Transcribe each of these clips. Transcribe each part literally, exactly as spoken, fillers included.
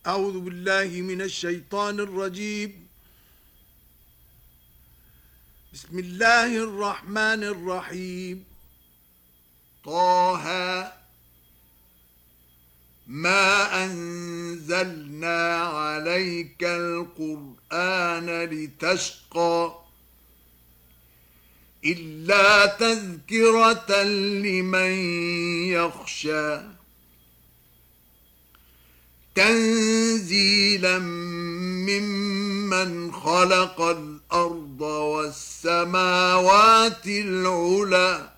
أعوذ بالله من الشيطان الرجيم. بسم الله الرحمن الرحيم. طه ما أنزلنا عليك القرآن لتشقى إلا تذكرة لمن يخشى تنزيلا ممن خلق الأرض والسماوات العلى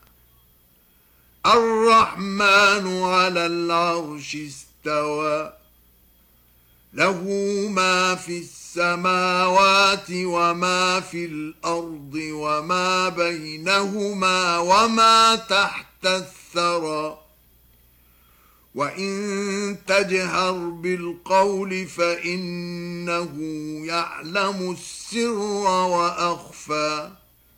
الرحمن على العرش استوى له ما في السماوات وما في الأرض وما بينهما وما تحت الثرى وإن تجهر بالقول فإنه يعلم السر وأخفى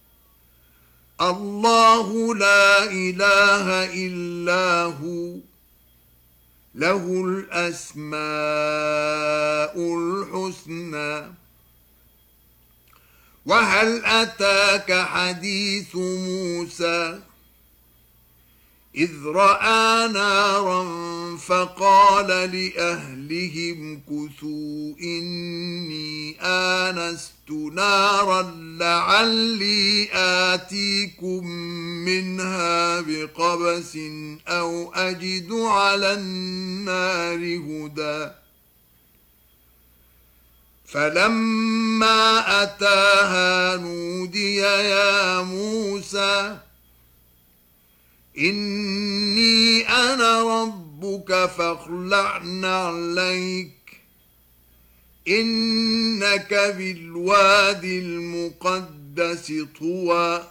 الله لا إله إلا هو له الأسماء الحسنى. وهل أتاك حديث موسى إذ رأى نارا فقال لأهلهم كثوا إني آنست نارا لعلي آتيكم منها بقبس أو أجد على النار هدى فلما أتاها نودي يا موسى إني أنا ربك فاخلع نعليك إنك بالوادي المقدس طوى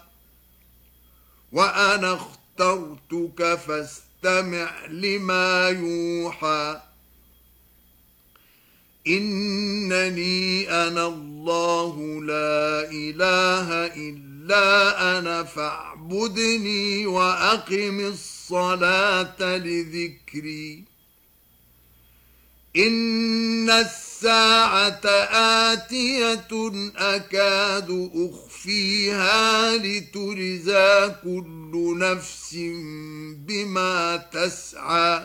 وأنا اخترتك فاستمع لما يوحى إنني أنا الله لا إله إلا لا أنا فاعبدني وأقم الصلاة لذكري إن الساعة آتية أكاد أخفيها لتجزى كل نفس بما تسعى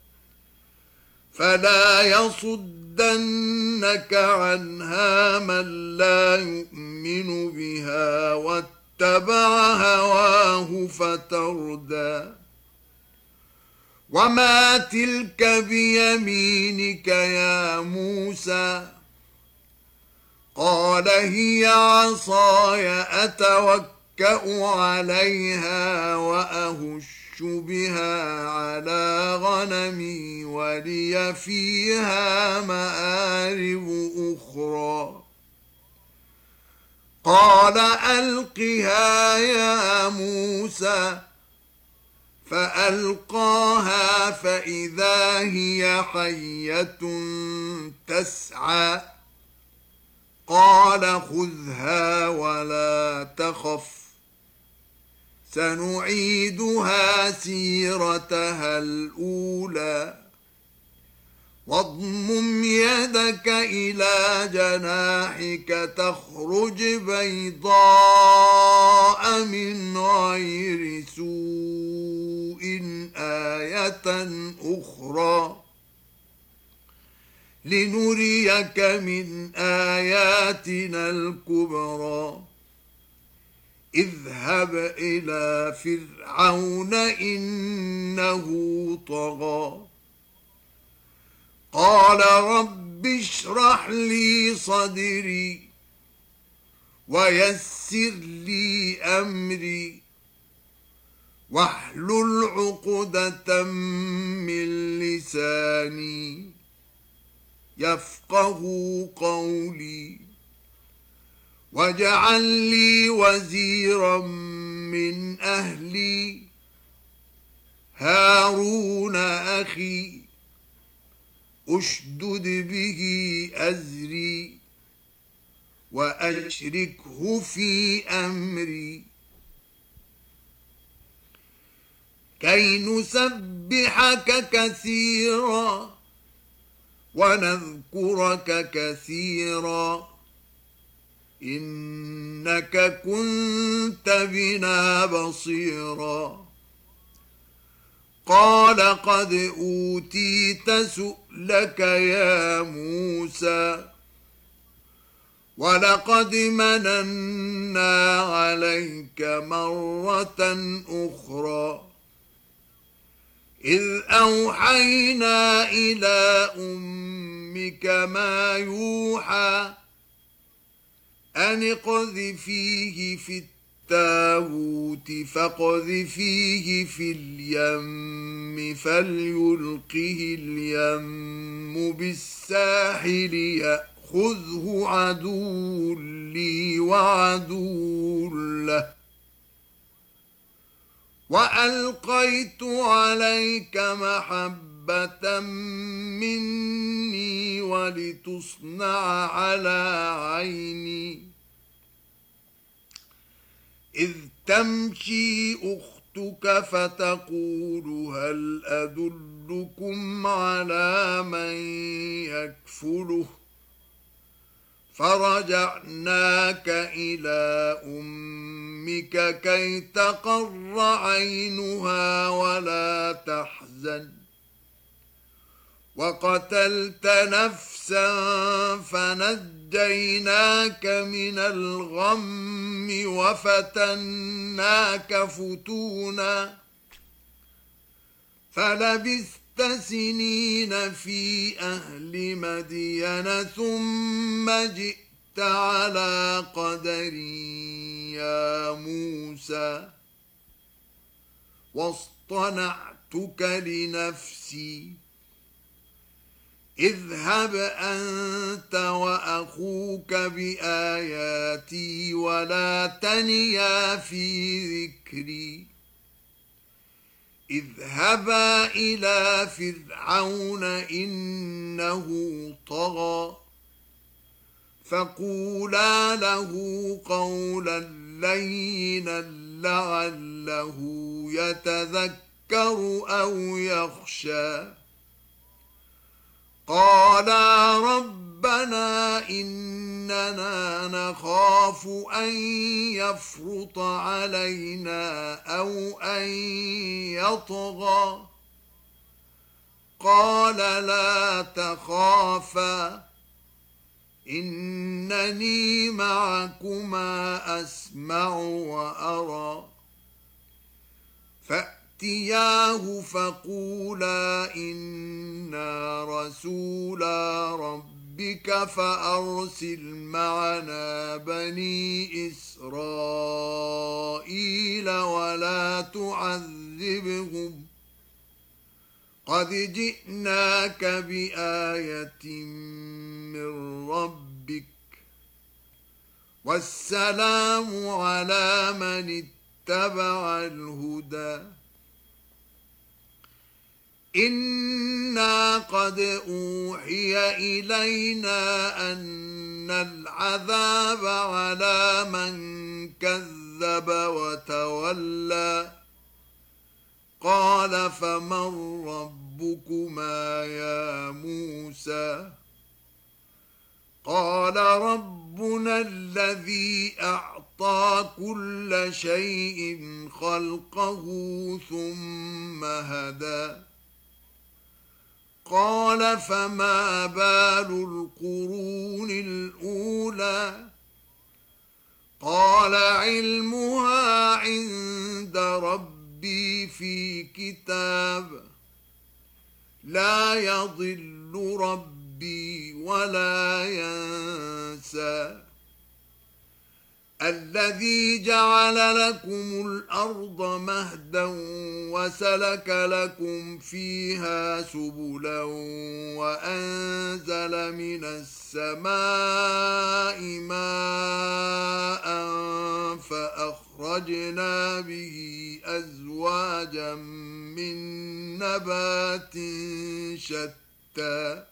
فلا يصدنك عنها من لا يؤمن بها واتبع هواه فتردى وما تلك بيمينك يا موسى قال هي عصاي أتوكأ عليها وأهش بها على غنمي ولي فيها مآرب أخرى قال ألقها يا موسى فألقاها فإذا هي حية تسعى قال خذها ولا تخف سنعيدها سيرتها الأولى واضمم يدك إلى جناحك تخرج بيضاء من غير سوء آية أخرى لنريك من آياتنا الكبرى اذهب إلى فرعون إنه طغى قال رب اشرح لي صدري ويسر لي أمري واحلل عقدة من لساني يفقه قولي واجعل لي وزيرا من أهلي هارون أخي أشدد به أزري وأشركه في أمري كي نسبحك كثيرا ونذكرك كثيرا إنك كنت بنا بصيرا قال قد أوتيت سؤلك يا موسى ولقد مننا عليك مرة أخرى إذ أوحينا إلى أمك ما يوحى أن اقذفيه في التابوت فاقذفيه في اليم فليلقه اليم بالساحل يأخذه عدو لي وعدو له وألقيت عليك محبة مني ولتصنع على عيني إذ تمشي أختك فتقول هل أدلكم على من يكفله فرجعناك إلى أمك كي تقر عينها ولا تحزن وقتلت نفسا فنجيناك من الغم وفتناك فتونا فلبثت سنين في أهل مدين ثم جئت على قدر يا موسى واصطنعتك لنفسي اذهب أنت وأخوك بآياتي ولا تنيا في ذكري اذهبا إلى فرعون إنه طغى فقولا له قولا لينا لعله يتذكر أو يخشى قالا ربنا إننا نخاف أن يفرط علينا أو أن يطغى قال لا تخافا إنني معكما أسمع وأرى فأتياه فقولا إنا رسولا ربك فأرسل معنا بني إسرائيل ولا تعذبهم قد جئناك بآية من ربك والسلام على من اتبع الهدى إنا قد أوحي إلينا أن العذاب على من كذب وتولى قال فمن ربكما يا موسى قال ربنا الذي أعطى كل شيء خلقه ثم هدى قال فما بال القرون الأولى قال علمها عند ربي في كتاب لا يضل ربي ولا ينسى الذي جعل لكم الأرض مهدا وسلك لكم فيها سبلا وأنزل من السماء ماء فأخرجنا به أزواجا من نبات شتى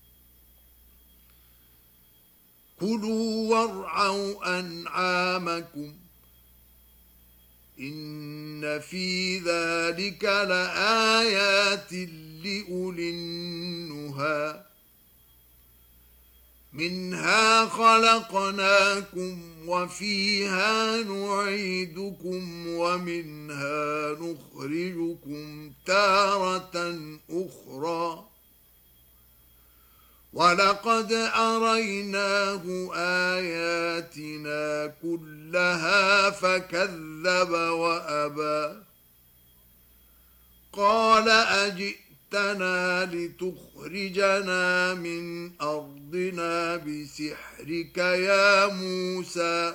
كلوا وارعوا أنعامكم إن في ذلك لآيات لأولي النهى منها خلقناكم وفيها نعيدكم ومنها نخرجكم تارة أخرى ولقد أريناه آياتنا كلها فكذب وأبى قال أجئتنا لتخرجنا من أرضنا بسحرك يا موسى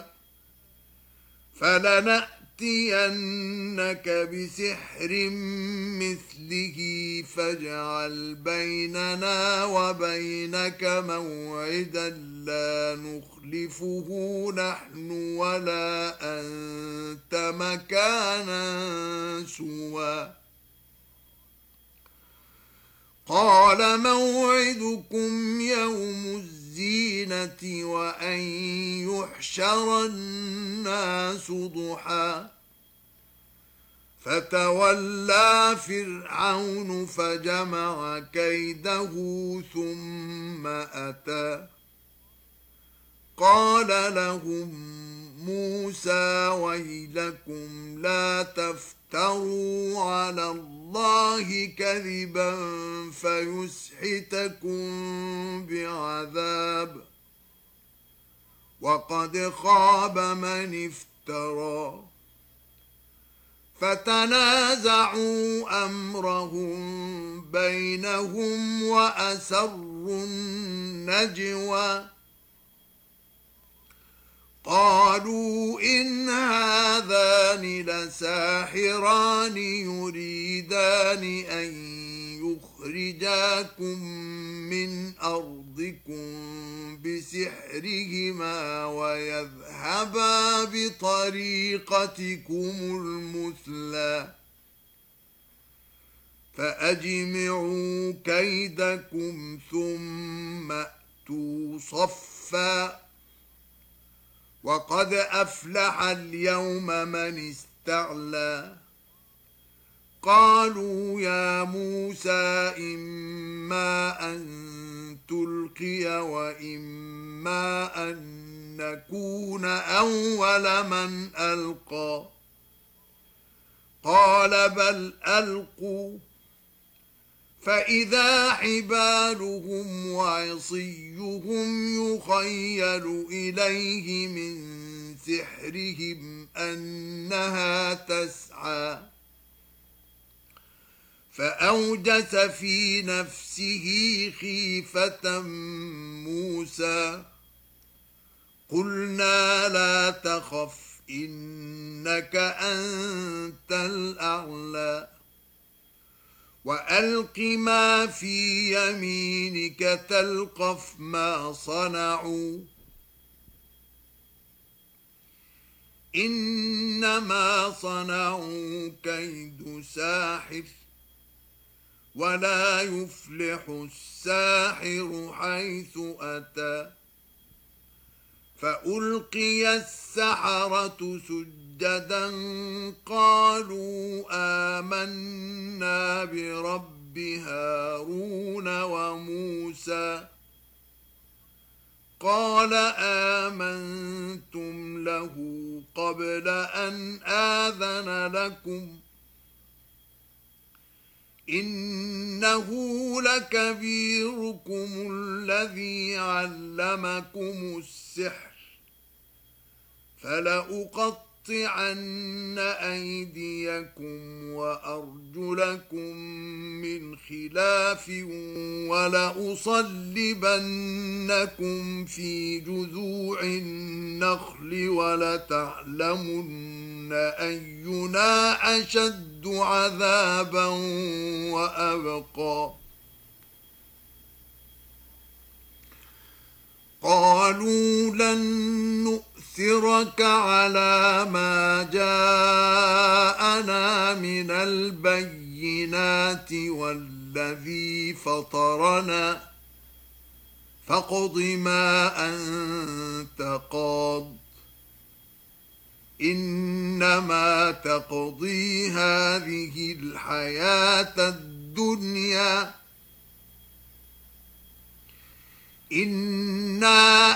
فلنأتينك بسحر مثله فاجعل بيننا وبينك موعدا لا نخلفه نحن ولا أنت مكانا سوى قال موعدكم يوم الزينة وأن يحشر الناس ضحى فتولى فرعون فجمع كيده ثم أتى قال لهم موسى ويلكم لا تفتروا على الله كذبا فيسحتكم بعذاب وقد خاب من افترى فتنازعوا أمرهم بينهم وأسروا النجوى قالوا إن هذان لساحران يريدان أن يخرجاكم من أرضكم بسحرهما ويذهبا بطريقتكم المثلى فأجمعوا كيدكم ثم أتوا صفا وقد أفلح اليوم من استعلى قالوا يا موسى إما أن تلقي وإما أن نكون أول من ألقى قال بل ألقوا فإذا حبالهم وعصيهم يخيل إليه من سحرهم أنها تسعى فأوجس في نفسه خيفة موسى قلنا لا تخف إنك أنت الأعلى وألق ما في يمينك تلقف ما صنعوا إنما صنعوا كيد ساحر ولا يفلح الساحر حيث أتى فألقي السحرة سجدا قالوا آمنا برب هارون وموسى قال آمنتم له قبل أن آذن لكم إنه لكبيركم الذي علمكم السحر فلأقطعن أيديكم وأرجلكم من خلاف ولأصلبنكم في جذوع النخل ولتعلمن أينا أشد عذابا وأبقى قالوا لن نؤثرك على ما جاءنا من البينات والذي فطرنا فاقض ما أنت قاض إنما تقضي هذه الحياة الدنيا إن قلنا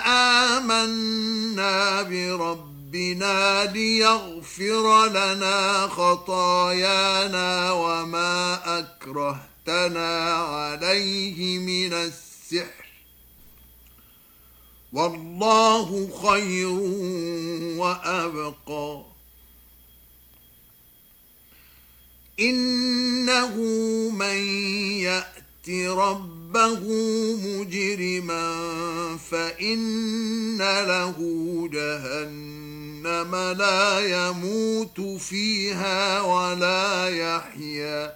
آمنا بربنا ليغفر لنا خطايانا وما أكرهتنا عليه من السحر والله خير وأبقى إنه من يأت ربه مجرما فإن له جهنم لا يموت فيها ولا يحيا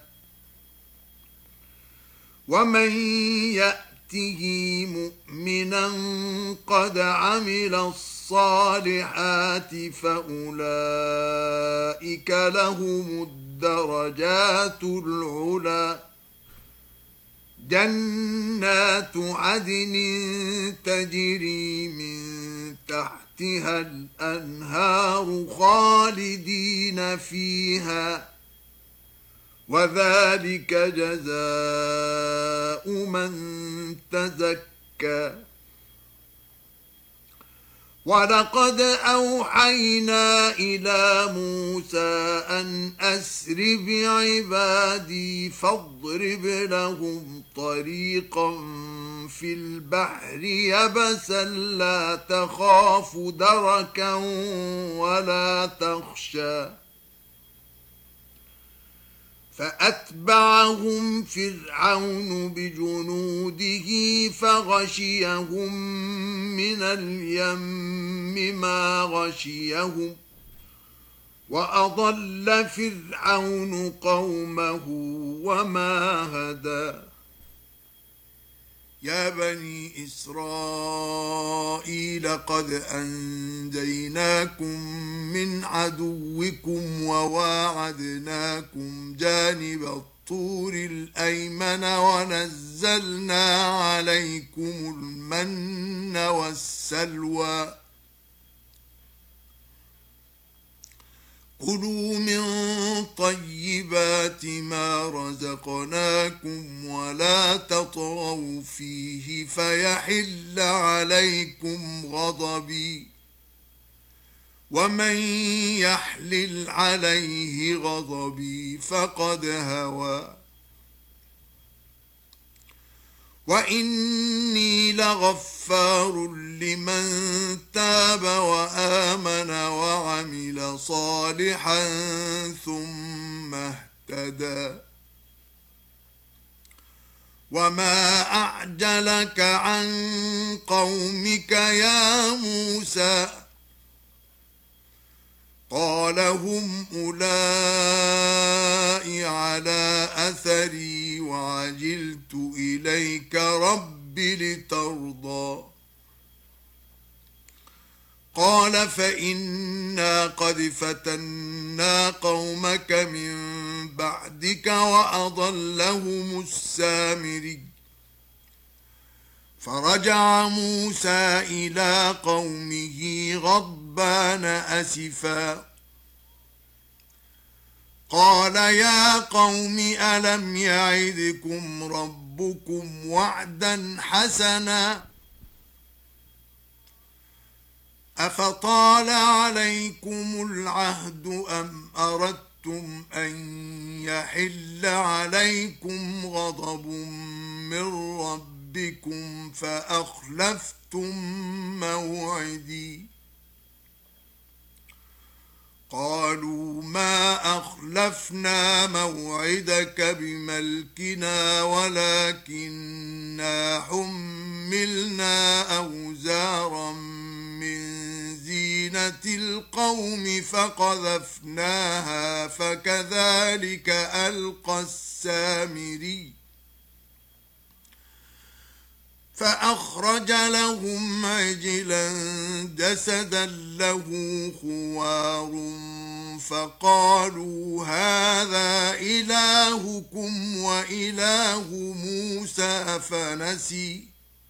ومن يأته مؤمنا قد عمل الصالحات فأولئك لهم الدرجات العلى جنات عدن تجري من تحتها الأنهار خالدين فيها وذلك جزاء من تزكى ولقد أوحينا إلى موسى أن أسر بعبادي فاضرب لهم طريقا في البحر يبسا لا تخاف دركا ولا تخشى فأتبعهم فرعون بجنوده فغشيهم من اليم ما غشيهم وأضل فرعون قومه وما هدى يا بني إسرائيل قد أنجيناكم من عدوكم وواعدناكم جانب الطور الأيمن ونزلنا عليكم المن والسلوى كلوا من طيبات ما رزقناكم ولا تطغوا فيه فيحل عليكم غضبي ومن يحلل عليه غضبي فقد هوى وإني لغفار لمن تاب وآمن وعمل صالحا ثم اهتدى وما أعجلك عن قومك يا موسى قال هم أولئك على أثري وعجلت إليك رب لترضى قال فإنا قد فتنا قومك من بعدك وأضلهم السامري فرجع موسى إلى قومه غضبان أسفا قال يا قوم ألم يعدكم ربكم وعدا حسنا أفطال عليكم العهد أم أردتم أن يحل عليكم غضب من ربكم فأخلفتم موعدي قالوا ما أخلفنا موعدك بملكنا ولكننا حملنا أوزارا من زينة القوم فقذفناها فكذلك ألقى السامري فأخرج لهم عجلا جسدا له خوار فقالوا هذا إلهكم وإله موسى فنسي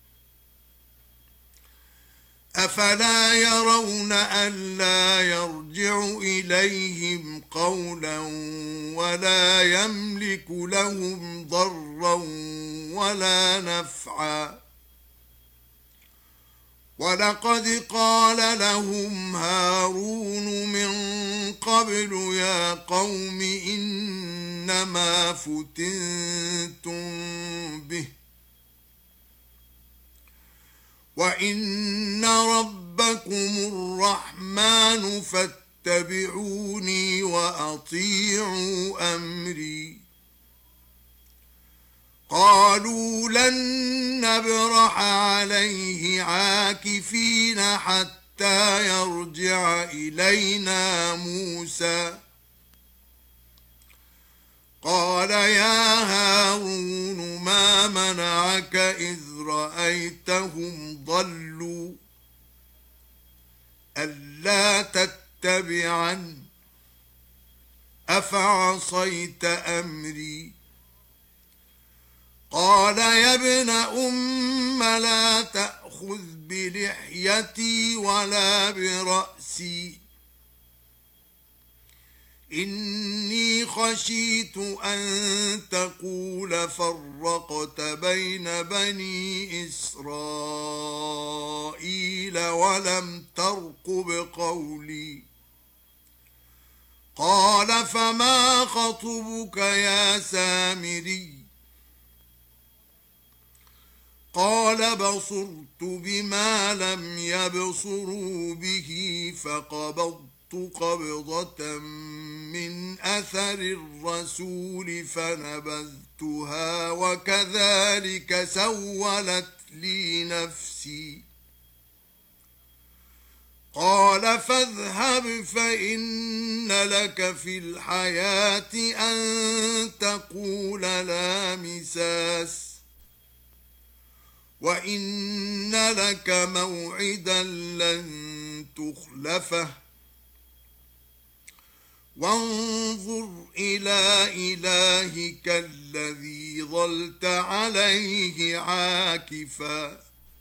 أفلا يرون ألا يرجع إليهم قولا ولا يملك لهم ضرا ولا نفعا ولقد قال لهم هارون من قبل يا قوم إنما فتنتم به وإن ربكم الرحمن فاتبعوني وأطيعوا أمري قالوا لن نبرح عليه عاكفين حتى يرجع إلينا موسى قال يا هارون ما منعك إذ رأيتهم ضلوا ألا تتبعن أفعصيت أمري قال يا ابن أم لا تأخذ بلحيتي ولا برأسي إني خشيت أن تقول فرقت بين بني إسرائيل ولم ترقب قولي قال فما خطبك يا سامري قال بصرت بما لم يبصروا به فقبضت قبضة من أثر الرسول فنبذتها وكذلك سولت لي نفسي قال فاذهب فإن لك في الحياة أن تقول لا مساس وإن لك موعدا لن تخلفه وانظر إلى إلهك الذي ظلت عليه عاكفا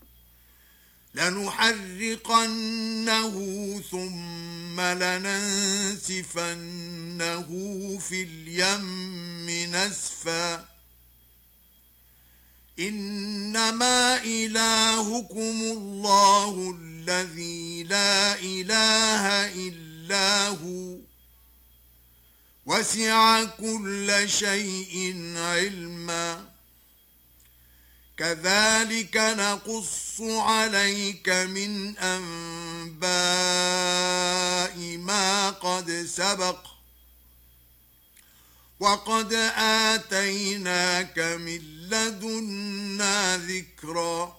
لنحرقنه ثم لننسفنه في اليم نسفا إنما إلهكم الله الذي لا إله إلا هو وسع كل شيء علما كذلك نقص عليك من أنباء ما قد سبق وقد آتيناك من لدنا ذكرا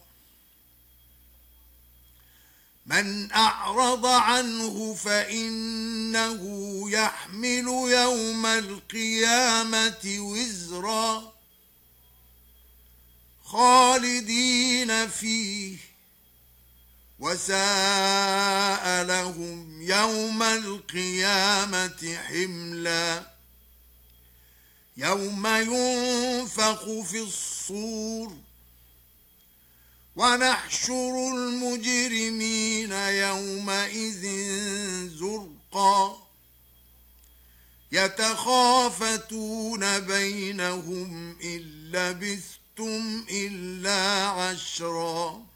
من أعرض عنه فإنه يحمل يوم القيامة وزرا خالدين فيه وساء لهم يوم القيامة حملا يوم ينفخ في الصور ونحشر المجرمين يومئذ زرقا يتخافتون بينهم إن لبثتم إلا عشرا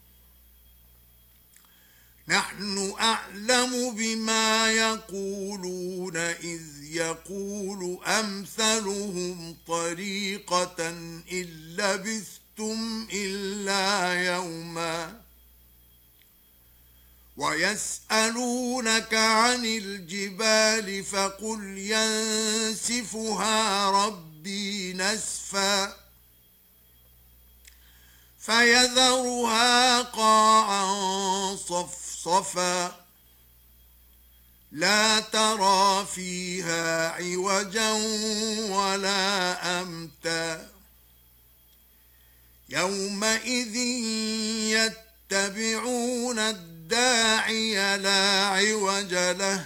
نحن أعلم بما يقولون إذ يقول أمثلهم طريقة إن لبثتم إلا يوما ويسألونك عن الجبال فقل ينسفها ربي نسفا فيذرها قاعا صفصفا لا ترى فيها عوجا ولا أمتا يومئذ يتبعون الداعي لا عوج له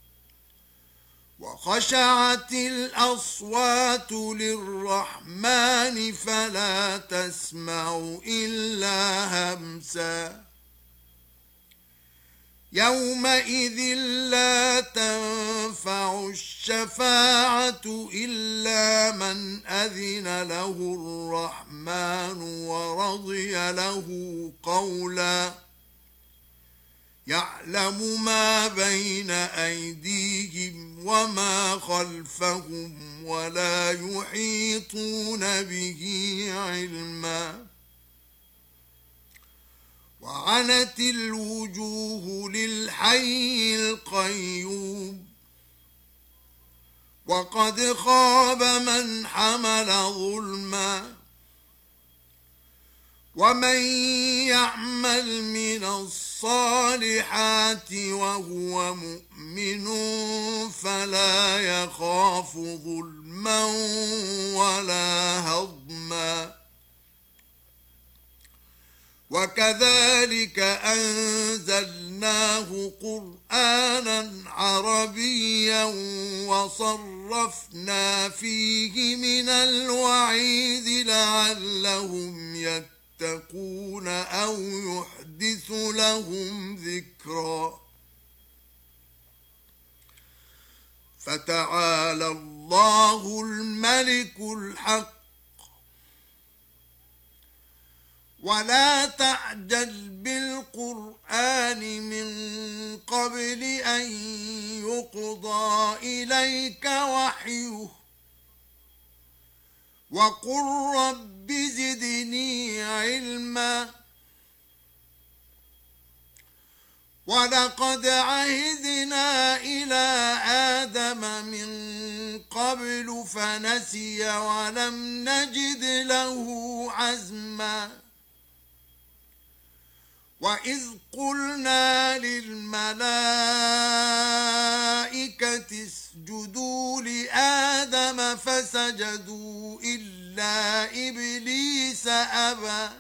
وخشعت الأصوات للرحمن فلا تسمع إلا همسا يومئذ لا تنفع الشفاعة إلا من أذن له الرحمن ورضي له قولا يعلم ما بين أيديهم وما خلفهم ولا يحيطون به علما وعنت الوجوه للحي القيوم وقد خاب من حمل ظلما ومن يعمل من الصالحات وهو مؤمن فلا يخاف ظلما ولا هضما وكذلك أنزلناه قرآنا عربيا وصرفنا فيه من الوعيد لعلهم يتقون أو يحدث لهم ذكرا فتعالى الله الملك الحق ولا تعجل بالقرآن من قبل أن يقضى إليك وحيه وقل رب زدني علما ولقد عهدنا إلى آدم من قبل فنسي ولم نجد له عزما وإذ قلنا للملائكة اسجدوا لآدم فسجدوا إلا إبليس أبى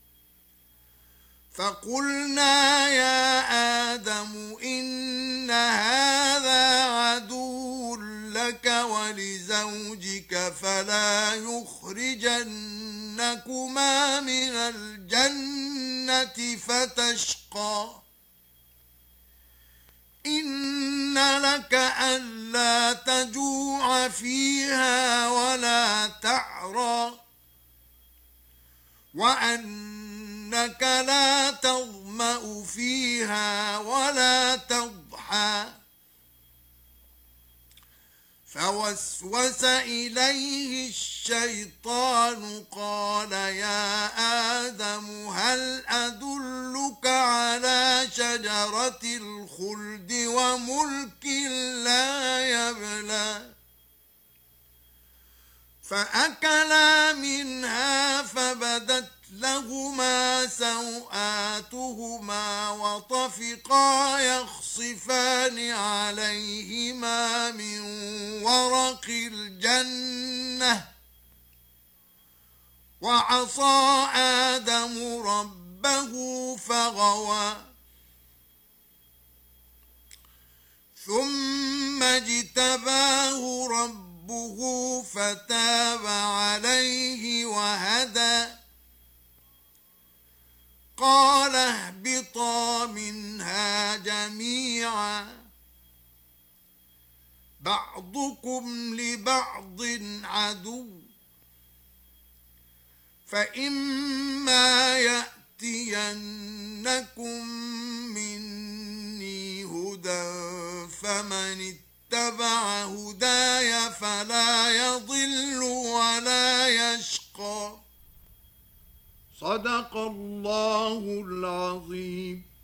فقلنا يا آدم إن هذا عدو لك ولزوجك فلا يخرجنكما من الجنة فتشقى إن لك ألا تجوع فيها ولا تعرى وأنك لا تظمأ فيها ولا تضحى فوسوس إليه الشيطان قال يا آدم هل أدلك على شجرة الخلد وملك لا يبلى فأكلا منها فبدت لهما سوآتهما وطفقا يخصفان عليهما من ورق الجنة وعصى آدم ربه فغوى ثم اجتباه ربه فتاب عليه وهدى قال اهبطا منها جميعا بعضكم لبعض عدو فإما يأتينكم مني هدى فمن اتبع هداي فلا يضل ولا يشقى صدق الله العظيم.